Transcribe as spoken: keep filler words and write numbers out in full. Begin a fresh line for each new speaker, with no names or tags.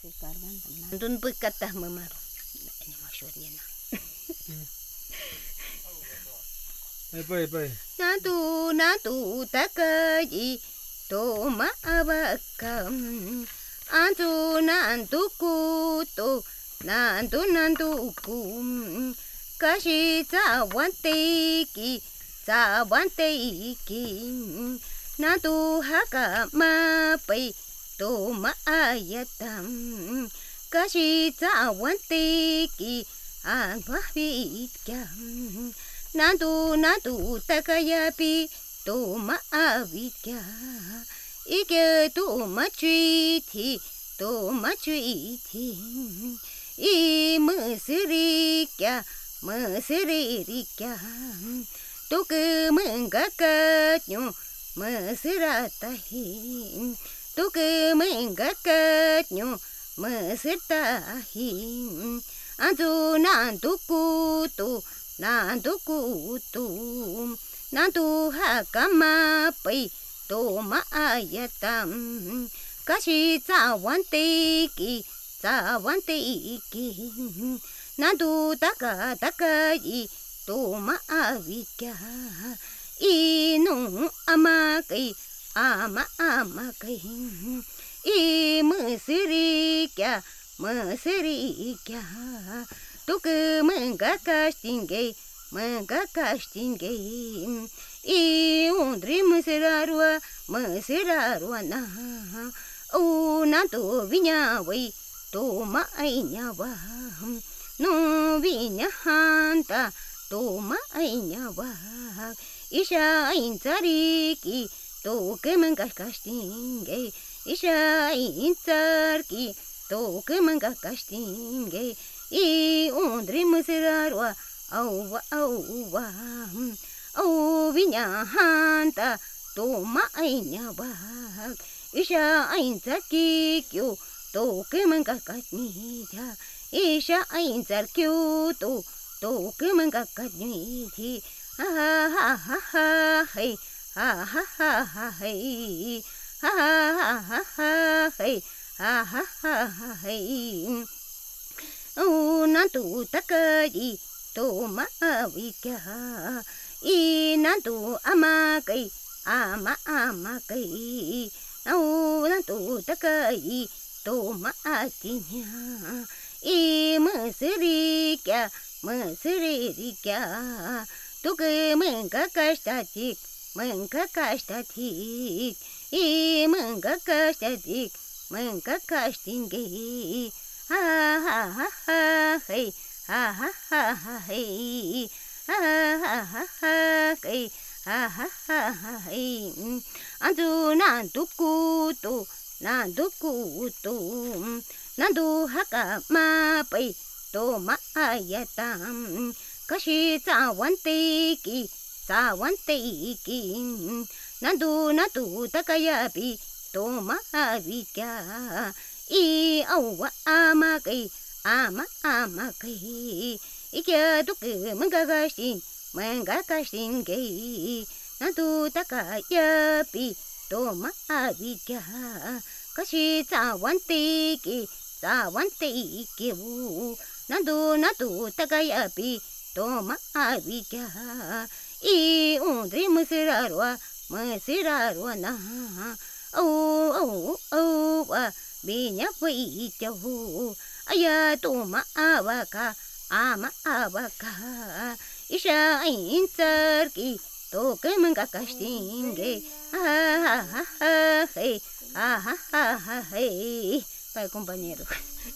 Dun pukata mamaro. Ini maksudnya na.
Ay bay bay.
Natu natu takaji to maabakam. Antu nantu kuto nantu nantu kum. Kashi tawanteki tawanteki. Natu haka mapai to maayatam. Kashi tawanteki anwahitkam. Nantu nantu takayapi to maavikya. Ike to machuiti to machuiti. I musirikya musirikya. Tuke mengakatnyo mesiratahin. Tuke mengakatnyo mesirtahin. Antu nantu kutu nantu kutu. Nantu hakamapai to maayatam. Kashi tawanteki tawanteki. Nantu taka takai to maavikya. Inu amakai ama amakai. I musirikya musirikya. Tuke mengakastinge mengakastinge. I undri musirarua musirarua na. O nantu vinyawai to mainyawa. No vinyahanta to mainyawa. Isha intariki to ke mengakastinge. Isha intarki to ke mengakastinge. I undri musirarua auwa auwa. O vinyahanta to mainyawa. Isha intarkikyo to ke mengakastinge. Isha intarkyo to to ke mengakastinge. Ha ha ha ha hey. Ha ha ha ha hey. Ha ha ha ha hey. Ha ha ha ha hey. O nantu takaji to maavikya. I nantu amakai ama amakai. O nantu takai to maatinya. I musirikya musirikya. Tuke mengakashtatik mengakashtatik. I mengakashtatik mengakashtinge. Ha ha ha ha hey. Ha ha ha ha hey. Ha ha ha ha hey. Ha ha ha ha hey. Antu nantu kuto nantu kuto. Nantu haka mapai to maayatam. Kashi tawanteki tawanteki. Nantu nantu takayapi to maavikya. I auwa amakai ama amakai. Ike tuke mengakastin mengakastinge. Nantu takayapi to maavikya. Kashi tawanteki tawanteki. Nantu nantu takayapi to maavikya. I undri musirarua musirarua na. Oh oh oh binya wityo. Aya to maavaka ama avaka. Isha intarki to ke mengakastinge. Ha ha ha hey. Ha ha ha hey. Bye compañero.